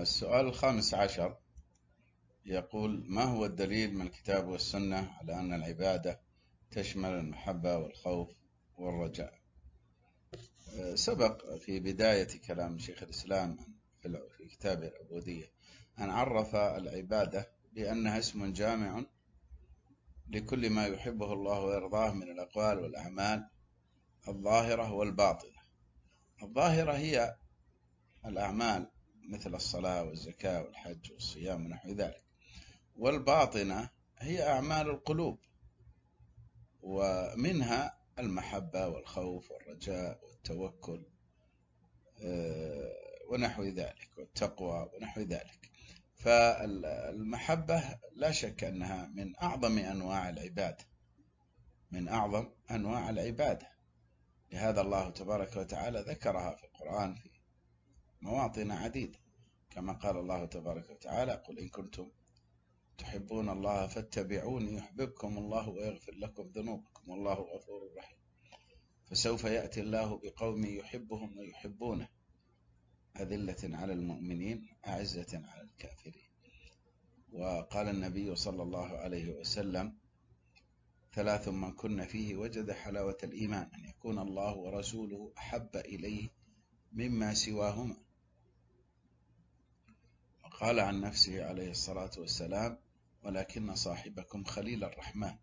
السؤال الخامس عشر يقول: ما هو الدليل من الكتاب والسنة على أن العبادة تشمل المحبة والخوف والرجاء؟ سبق في بداية كلام شيخ الإسلام في كتابه العبودية أن عرف العبادة بأنها اسم جامع لكل ما يحبه الله ويرضاه من الأقوال والأعمال الظاهرة والباطنة. الظاهرة هي الأعمال مثل الصلاة والزكاة والحج والصيام ونحو ذلك، والباطنة هي أعمال القلوب، ومنها المحبة والخوف والرجاء والتوكل ونحو ذلك، والتقوى ونحو ذلك. فالمحبة لا شك أنها من أعظم أنواع العبادة، من أعظم أنواع العبادة. لهذا الله تبارك وتعالى ذكرها في القرآن في مواطن عديدة، كما قال الله تبارك وتعالى: قل إن كنتم تحبون الله فاتبعوني يحببكم الله ويغفر لكم ذنوبكم والله غفور رحيم. فسوف يأتي الله بقوم يحبهم ويحبونه أذلة على المؤمنين أعزة على الكافرين. وقال النبي صلى الله عليه وسلم: ثلاث من كن فيه وجد حلاوة الإيمان: أن يكون الله ورسوله أحب إليه مما سواهما. وقال عن نفسه عليه الصلاة والسلام: ولكن صاحبكم خليل الرحمن.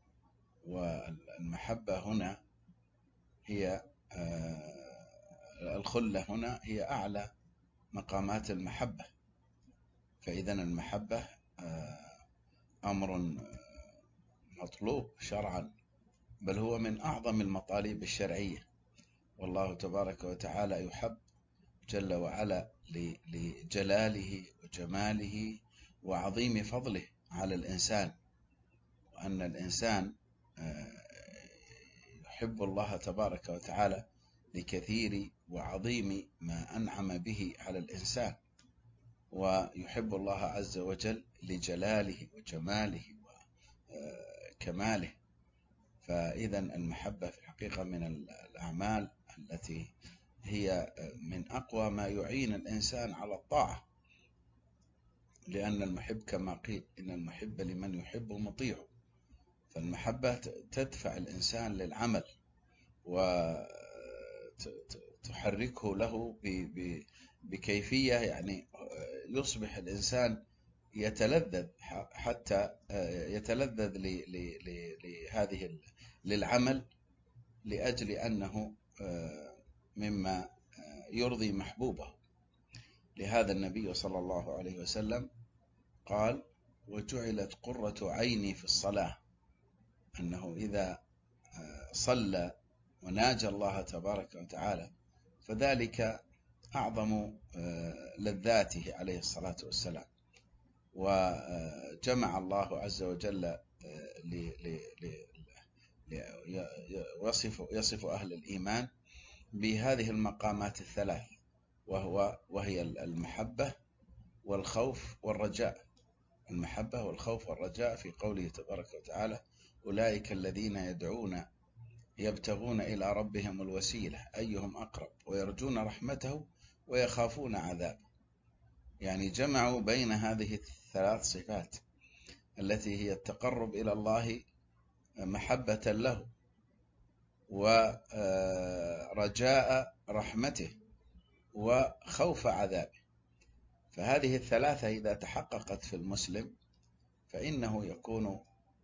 والمحبة هنا هي الخلة هنا هي أعلى مقامات المحبة. فإذا المحبة أمر مطلوب شرعا، بل هو من أعظم المطالب الشرعية. والله تبارك وتعالى يحب جل وعلا لجلاله وجماله وعظيم فضله على الإنسان، وأن الإنسان يحب الله تبارك وتعالى لكثير وعظيم ما أنعم به على الإنسان، ويحب الله عز وجل لجلاله وجماله وكماله. فإذا المحبة في الحقيقة من الأعمال التي هي من أقوى ما يعين الإنسان على الطاعة، لأن المحب كما قيل: إن المحب لمن يحب مطيع. فالمحبة تدفع الإنسان للعمل وتحركه له بكيفية، يعني يصبح الإنسان يتلذذ، حتى يتلذذ لهذه للعمل، لأجل أنه مما يرضي محبوبه. لهذا النبي صلى الله عليه وسلم قال: وجعلت قرة عيني في الصلاة، أنه إذا صلى وناجى الله تبارك وتعالى فذلك أعظم لذاته عليه الصلاة والسلام. وجمع الله عز وجل يصف أهل الإيمان بهذه المقامات الثلاث، وهي المحبة والخوف والرجاء. المحبة والخوف والرجاء في قوله تبارك وتعالى: أولئك الذين يدعون يبتغون إلى ربهم الوسيلة أيهم أقرب ويرجون رحمته ويخافون عذابه. يعني جمعوا بين هذه الثلاث صفات التي هي التقرب إلى الله محبة له، ورجاء رحمته، وخوف عذابه. فهذه الثلاثة إذا تحققت في المسلم فإنه يكون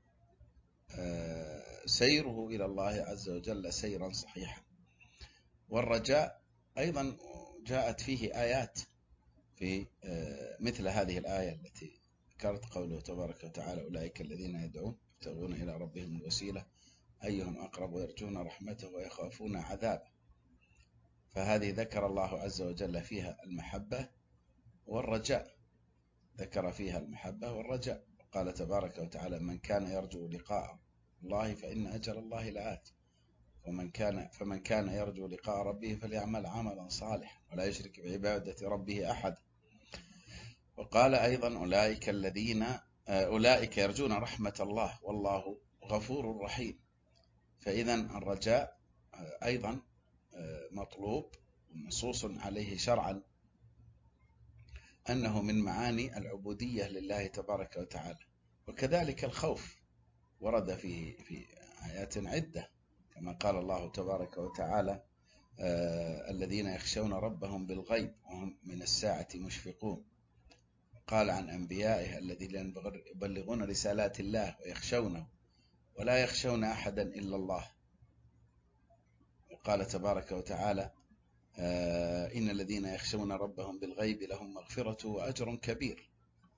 سيره إلى الله عز وجل سيرا صحيحا. والرجاء أيضا جاءت فيه آيات في مثل هذه الآية التي ذكرت، قوله تبارك وتعالى: أولئك الذين يبتغون إلى ربهم الوسيلة أيهم أقرب ويرجون رحمته ويخافون عذابه. فهذه ذكر الله عز وجل فيها المحبة والرجاء، ذكر فيها المحبة والرجاء. قال تبارك وتعالى: من كان يرجو لقاء الله فإن أجل الله لآت، فمن كان يرجو لقاء ربه فليعمل عملا صالحا ولا يشرك بعبادة ربه أحد. وقال أيضا: أولئك يرجون رحمة الله والله غفور رحيم. فإذا الرجاء أيضا مطلوب منصوص عليه شرعا، أنه من معاني العبودية لله تبارك وتعالى. وكذلك الخوف ورد في آيات عدة، كما قال الله تبارك وتعالى: الذين يخشون ربهم بالغيب وهم من الساعة مشفقون. قال عن أنبيائه: الذين يبلغون رسالات الله ويخشونه ولا يخشون أحدا إلا الله. وقال تبارك وتعالى: إن الذين يخشون ربهم بالغيب لهم مغفرة وأجر كبير.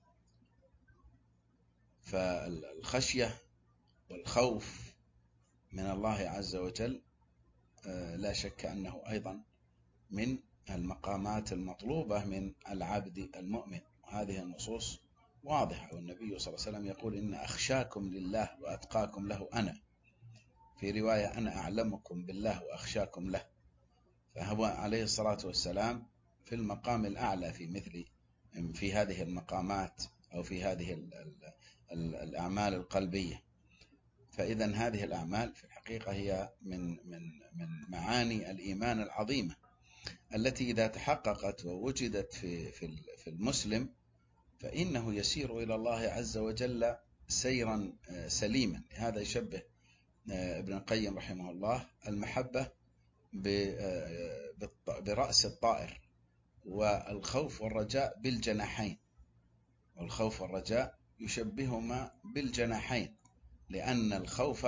فالخشية والخوف من الله عز وجل لا شك أنه أيضا من المقامات المطلوبة من العبد المؤمن، وهذه النصوص واضحة. والنبي صلى الله عليه وسلم يقول: إن أخشاكم لله وأتقاكم له أنا، في رواية: أنا أعلمكم بالله وأخشاكم له. فهو عليه الصلاة والسلام في المقام الأعلى في هذه المقامات، أو في هذه الأعمال القلبية. فإذا هذه الأعمال في الحقيقة هي من معاني الإيمان العظيمة، التي إذا تحققت ووجدت في المسلم فإنه يسير إلى الله عز وجل سيرا سليما. هذا يشبه ابن القيم رحمه الله المحبة برأس الطائر، والخوف والرجاء بالجناحين. والخوف والرجاء يشبههما بالجناحين، لأن الخوف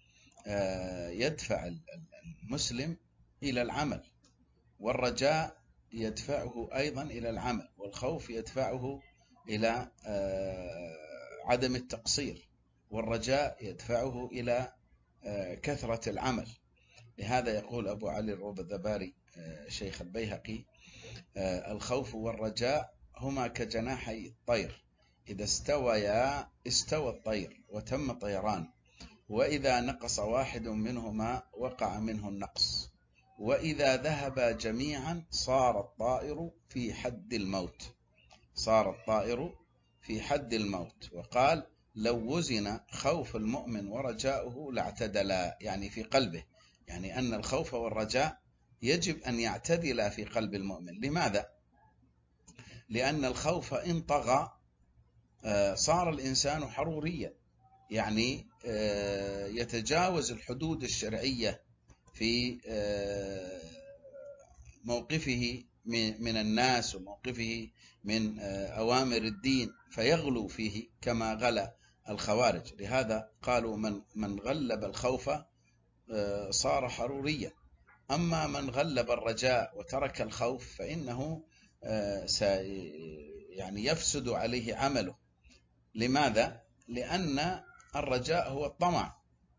يدفع المسلم إلى العمل، والرجاء يدفعه أيضا إلى العمل، والخوف يدفعه إلى عدم التقصير، والرجاء يدفعه إلى كثرة العمل. لهذا يقول أبو علي الروبذباري شيخ البيهقي: الخوف والرجاء هما كجناحي الطير، إذا استويا استوى الطير وتم طيران، وإذا نقص واحد منهما وقع منه النقص، وإذا ذهبا جميعا صار الطائر في حد الموت. صار الطائر في حد الموت. وقال: لو وزن خوف المؤمن ورجاؤه لاعتدلا، يعني في قلبه، يعني أن الخوف والرجاء يجب أن يعتدلا في قلب المؤمن. لماذا؟ لأن الخوف إن طغى صار الإنسان حروريا، يعني يتجاوز الحدود الشرعية في موقفه من الناس، وموقفه من أوامر الدين، فيغلو فيه كما غلا الخوارج. لهذا قالوا: من غلب الخوف صار حروريا. أما من غلب الرجاء وترك الخوف فإنه يعني يفسد عليه عمله. لماذا؟ لأن الرجاء هو الطمع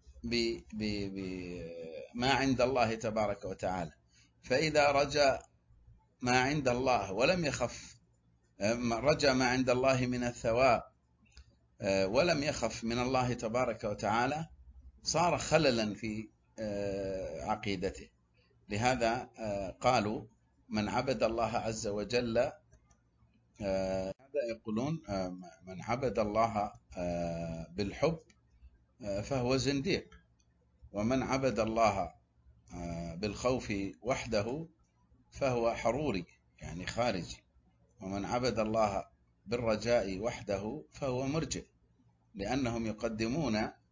بما عند الله تبارك وتعالى. فإذا رجا ما عند الله ولم يخف، رجا ما عند الله من الثواب ولم يخف من الله تبارك وتعالى، صار خللا في عقيدته. لهذا قالوا: من عبد الله عز وجل، هذا يقولون: من عبد الله بالحب فهو زنديق، ومن عبد الله بالخوف وحده فهو حروري، يعني خارجي، ومن عبد الله بالرجاء وحده فهو مرجئ. لأنهم يقدمون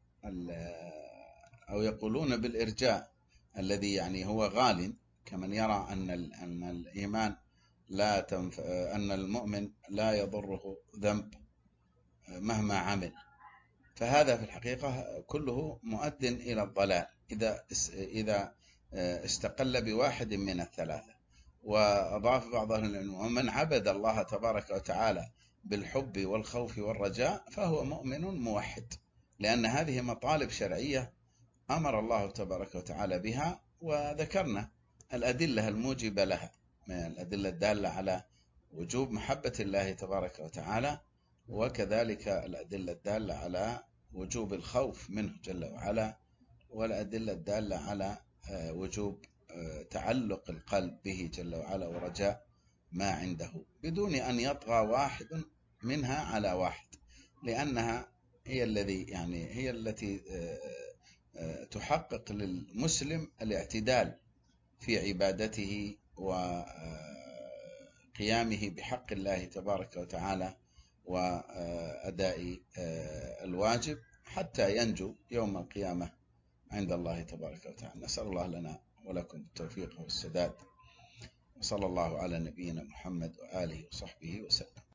أو يقولون بالإرجاء، الذي يعني هو غال، كمن يرى أن الإيمان أن المؤمن لا يضره ذنب مهما عمل. فهذا في الحقيقة كله مؤد إلى الضلال إذا استقل بواحد من الثلاثة. وأضاف بعض أهل العلم: ومن عبد الله تبارك وتعالى بالحب والخوف والرجاء فهو مؤمن موحد، لأن هذه مطالب شرعية أمر الله تبارك وتعالى بها، وذكرنا الأدلة الموجبة لها من الأدلة الدالة على وجوب محبة الله تبارك وتعالى، وكذلك الأدلة الدالة على وجوب الخوف منه جل وعلا، والأدلة الدالة على وجوب تعلق القلب به جل وعلا ورجاء ما عنده، بدون أن يطغى واحد منها على واحد، لأنها هي التي تحقق للمسلم الاعتدال في عبادته وقيامه قيامه بحق الله تبارك وتعالى وأداء الواجب حتى ينجو يوم القيامة عند الله تبارك وتعالى. نسأل الله لنا ولكم التوفيق والسداد، وصلى الله على نبينا محمد وآله وصحبه وسلم.